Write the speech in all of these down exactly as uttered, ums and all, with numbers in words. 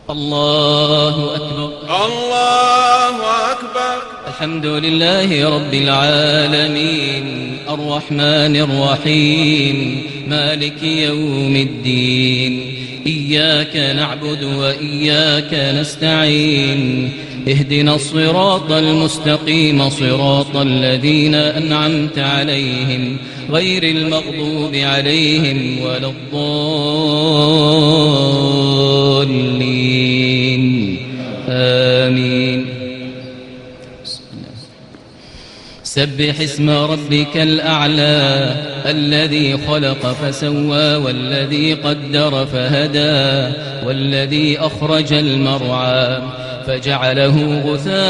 الله أكبر. الله أكبر. الحمد لله رب العالمين الرحمن الرحيم مالك يوم الدين. إياك نعبد وإياك نستعين. اهدنا الصراط المستقيم صراط الذين أنعمت عليهم غير المغضوب عليهم ولا الضالين آمين. سبح اسم ربك الأعلى الذي خلق فسوى والذي قدر فهدى والذي أخرج المرعى فجعله غثاء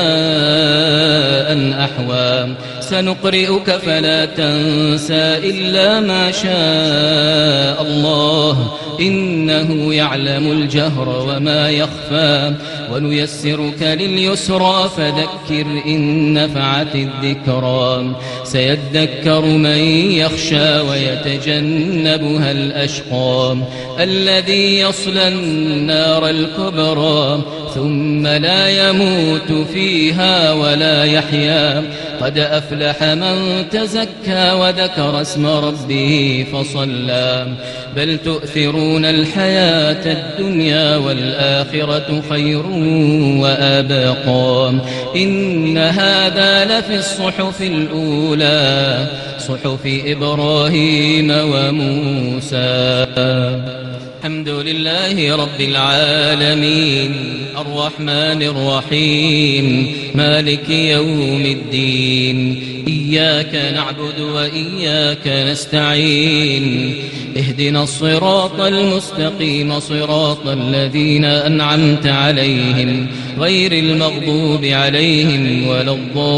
أحوى. سنقرئك فلا تنسى إلا ما شاء الله إنه يعلم الجهر وما يخفى. ونيسرك لليسرى فذكر إن نفعت الذكرى. سيذكر من يخشى ويتجنبها الأشقى الذي يصلى النار الكبرى ثم لا يموت فيها ولا يحيا. قد أفلح من تزكى وذكر اسم ربه فصلى. بل تؤثرون الحياة الدنيا والآخرة خير وأبقى. إن هذا لفي الصحف الأولى صحف إبراهيم وموسى. الحمد لله رب العالمين الرحمن الرحيم مالك يوم الدين. إياك نعبد وإياك نستعين. اهدنا الصراط المستقيم صراط الذين أنعمت عليهم غير المغضوب عليهم ولا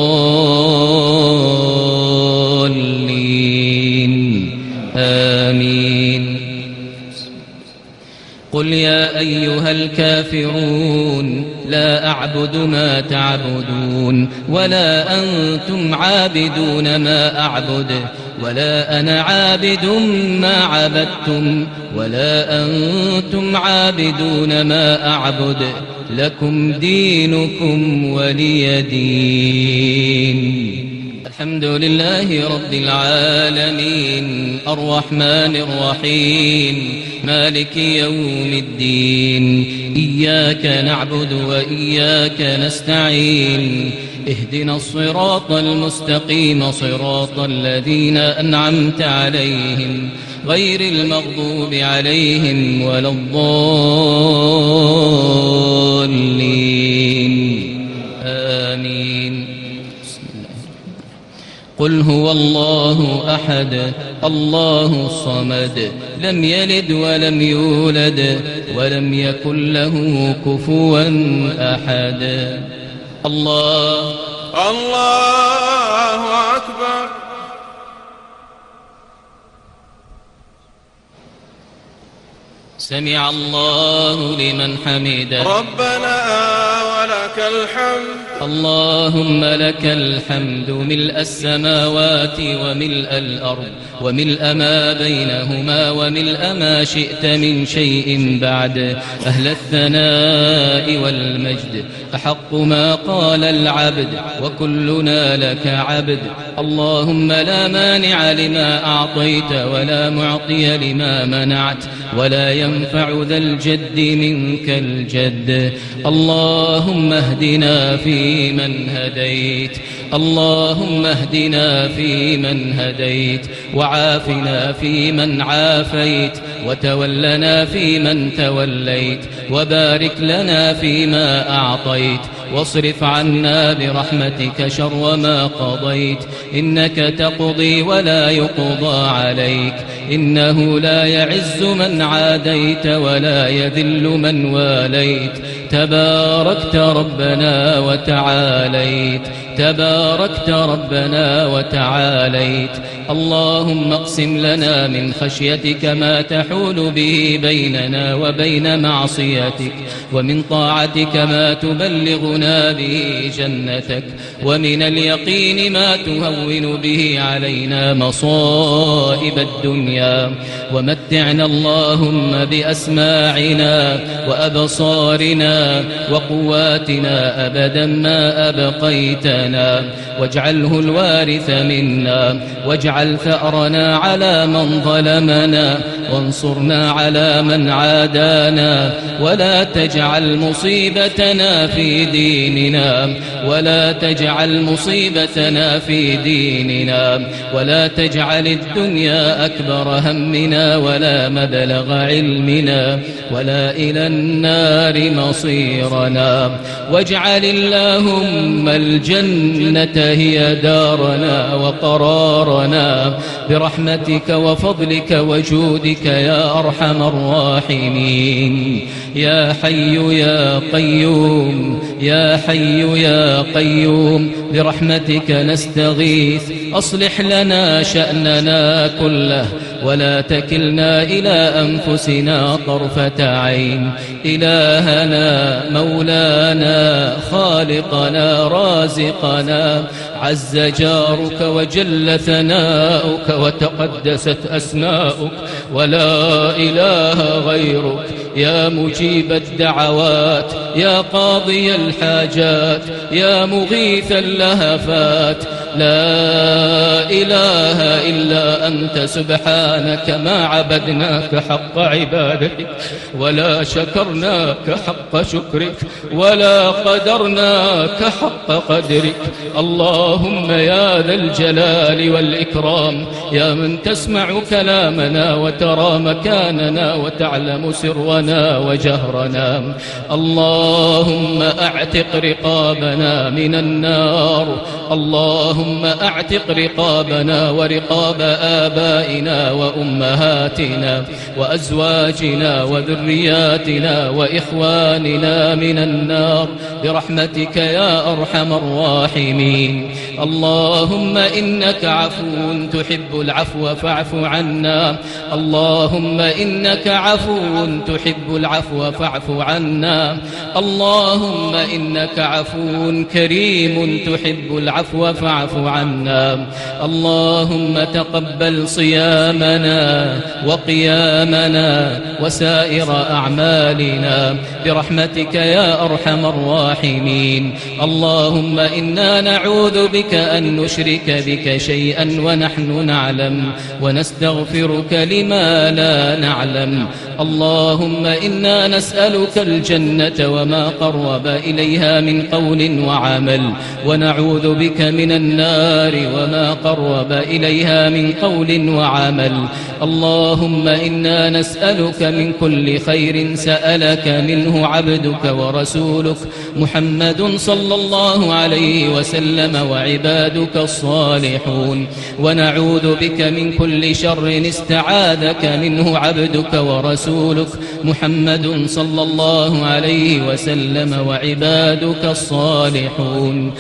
الضالين آمين. قل يا أيها الكافرون لا أعبد ما تعبدون ولا أنتم عابدون ما أعبد ولا أنا عابد ما عبدتم ولا أنتم عابدون ما أعبد لكم دينكم ولي دين. الحمد لله رب العالمين الرحمن الرحيم مالك يوم الدين. إياك نعبد وإياك نستعين. اهدنا الصراط المستقيم صراط الذين أنعمت عليهم غير المغضوب عليهم ولا الضالين آمين. قل هو الله أحد الله الصمد لم يلد ولم يولد ولم يكن له كفوا أحد. الله الله أكبر. سمع الله لمن حمده. ربنا ولك الحمد. اللهم لك الحمد ملء السماوات وملء الأرض وملء ما بينهما وملء ما شئت من شيء بعد. أهل الثناء والمجد أحق ما قال العبد وكلنا لك عبد. اللهم لا مانع لما أعطيت ولا معطي لما منعت ولا ينفع ذا الجد منك الجد. اللهم اهدنا فيمن هديت. اللهم اهدنا فيمن هديت وعافنا فيمن عافيت وتولنا فيمن توليت وبارك لنا فيما أعطيت واصرف عنا برحمتك شر ما قضيت. إنك تقضي ولا يقضى عليك. إنه لا يعز من عاديت ولا يذل من واليت. تباركت ربنا وتعاليت. تباركت ربنا وتعاليت. اللهم اقسم لنا من خشيتك ما تحول به بيننا وبين معصيتك ومن طاعتك ما تبلغنا به جنتك ومن اليقين ما تهون به علينا مصائب الدنيا الدنيا ومتعنا اللهم بأسماعنا وأبصارنا وقواتنا أبدا ما أبقيتنا، واجعله الوارث منا، واجعل ثأرنا على من ظلمنا، وانصرنا على من عادانا، ولا تجعل مصيبتنا في ديننا، ولا تجعل مصيبتنا في ديننا، ولا تجعل الدنيا أكبر همنا ولا مبلغ علمنا ولا إلى النار مصيرنا، واجعل اللهم الجنة هي دارنا وقرارنا برحمتك وفضلك وجودك يا أرحم الراحمين. يا حي يا قيوم، يا حي يا قيوم، برحمتك نستغيث، أصلح لنا شأننا كله ولا تكلنا إلى أنفسنا طرفة عين. إلهنا مولانا خالقنا رازقنا، عز جارك وجل ثناؤك وتقدست أسماؤك، ولا إله غيرك، يا مجيب الدعوات، يا قاضي الحاجات، يا مغيث اللهفات، لا إله إلا أنت سبحانك ما عبدناك حق عبادتك ولا شكرناك حق شكرك ولا قدرناك حق قدرك. اللهم يا ذا الجلال والإكرام، يا من تسمع كلامنا وترى مكاننا وتعلم سرنا وجهرنا، اللهم أعتق رقابنا من النار، اللهم أعتق رقابنا ورقاب آبائنا وأمهاتنا وأزواجنا وذرياتنا وإخواننا من النار برحمتك يا أرحم الراحمين. اللهم إنك عفو تحب العفو فاعف عنا، اللهم إنك عفو تحب العفو فاعف عنا، اللهم إنك عفو كريم تحب العفو فاعف عنا. اللهم تقبل صيامنا وقيامنا وسائر أعمالنا برحمتك يا أرحم الراحمين. اللهم إنا نعوذ بك أن نشرك بك شيئا ونحن نعلم ونستغفرك لما لا نعلم. اللهم إنا نسألك الجنة وما قرب إليها من قول وعمل، ونعوذ بك من النار وما قرب إليها من قول وعمل. اللهم إنا نسألك من كل خير سألك منه عبدك ورسولك محمد صلى الله عليه وسلم وعبادك الصالحون، ونعوذ بك من كل شر استعاذك منه عبدك ورسولك محمد صلى الله عليه وسلم وعبادك الصالحون.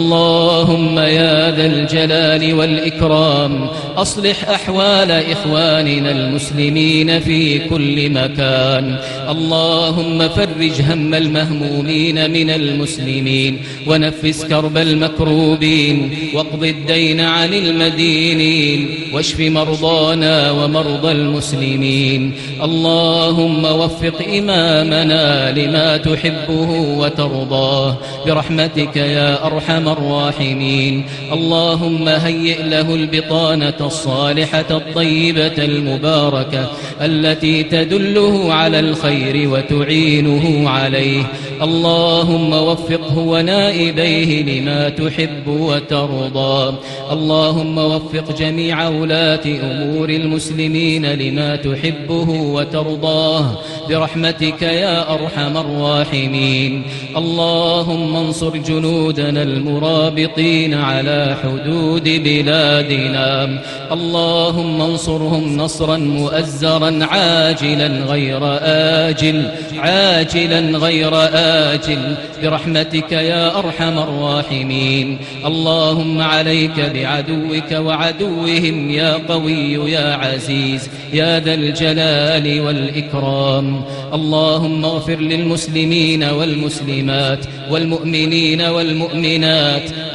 اللهم يا ذا الجلال والإكرام أصلح أحوال إخواننا المسلمين في كل مكان، اللهم فرج هم المهمومين من المسلمين ونفس كرب المكروبين واقض الدين عن المدينين واشف مرضانا ومرضى المسلمين. اللهم وفق إمامنا لما تحبه وترضاه برحمتك يا أرحم الراحمين. اللهم هيئ له البطانة الصالحة الطيبة المباركة التي تدله على الخير وتعينه عليه. اللهم وفقه ونائبيه لما تحب وترضى. اللهم وفق جميع ولاة أمور المسلمين لما تحبه وترضاه برحمتك يا أرحم الراحمين. اللهم انصر جنودنا المرابطين على حدود بلادنا، اللهم انصرهم نصرا مؤزرا عاجلا غير آجل، عاجلا غير آجل برحمتك يا أرحم الراحمين. اللهم عليك بعدوك وعدوهم يا قوي يا عزيز يا ذا الجلال والإكرام. اللهم اغفر للمسلمين والمسلمات والمؤمنين والمؤمنات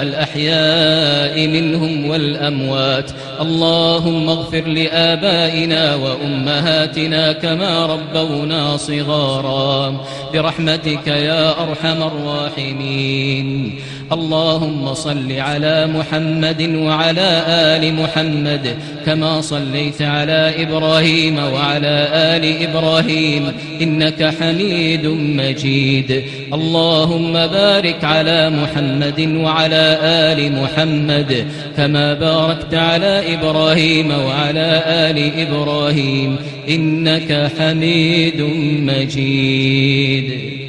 الأحياء منهم والأموات. اللهم اغفر لآبائنا وأمهاتنا كما ربونا صغارا برحمتك يا أرحم الراحمين. اللهم صل على محمد وعلى آل محمد كما صليت على إبراهيم وعلى آل إبراهيم إنك حميد مجيد. اللهم بارك على محمد وعلى آل محمد كما باركت على إبراهيم وعلى آل إبراهيم إنك حميد مجيد.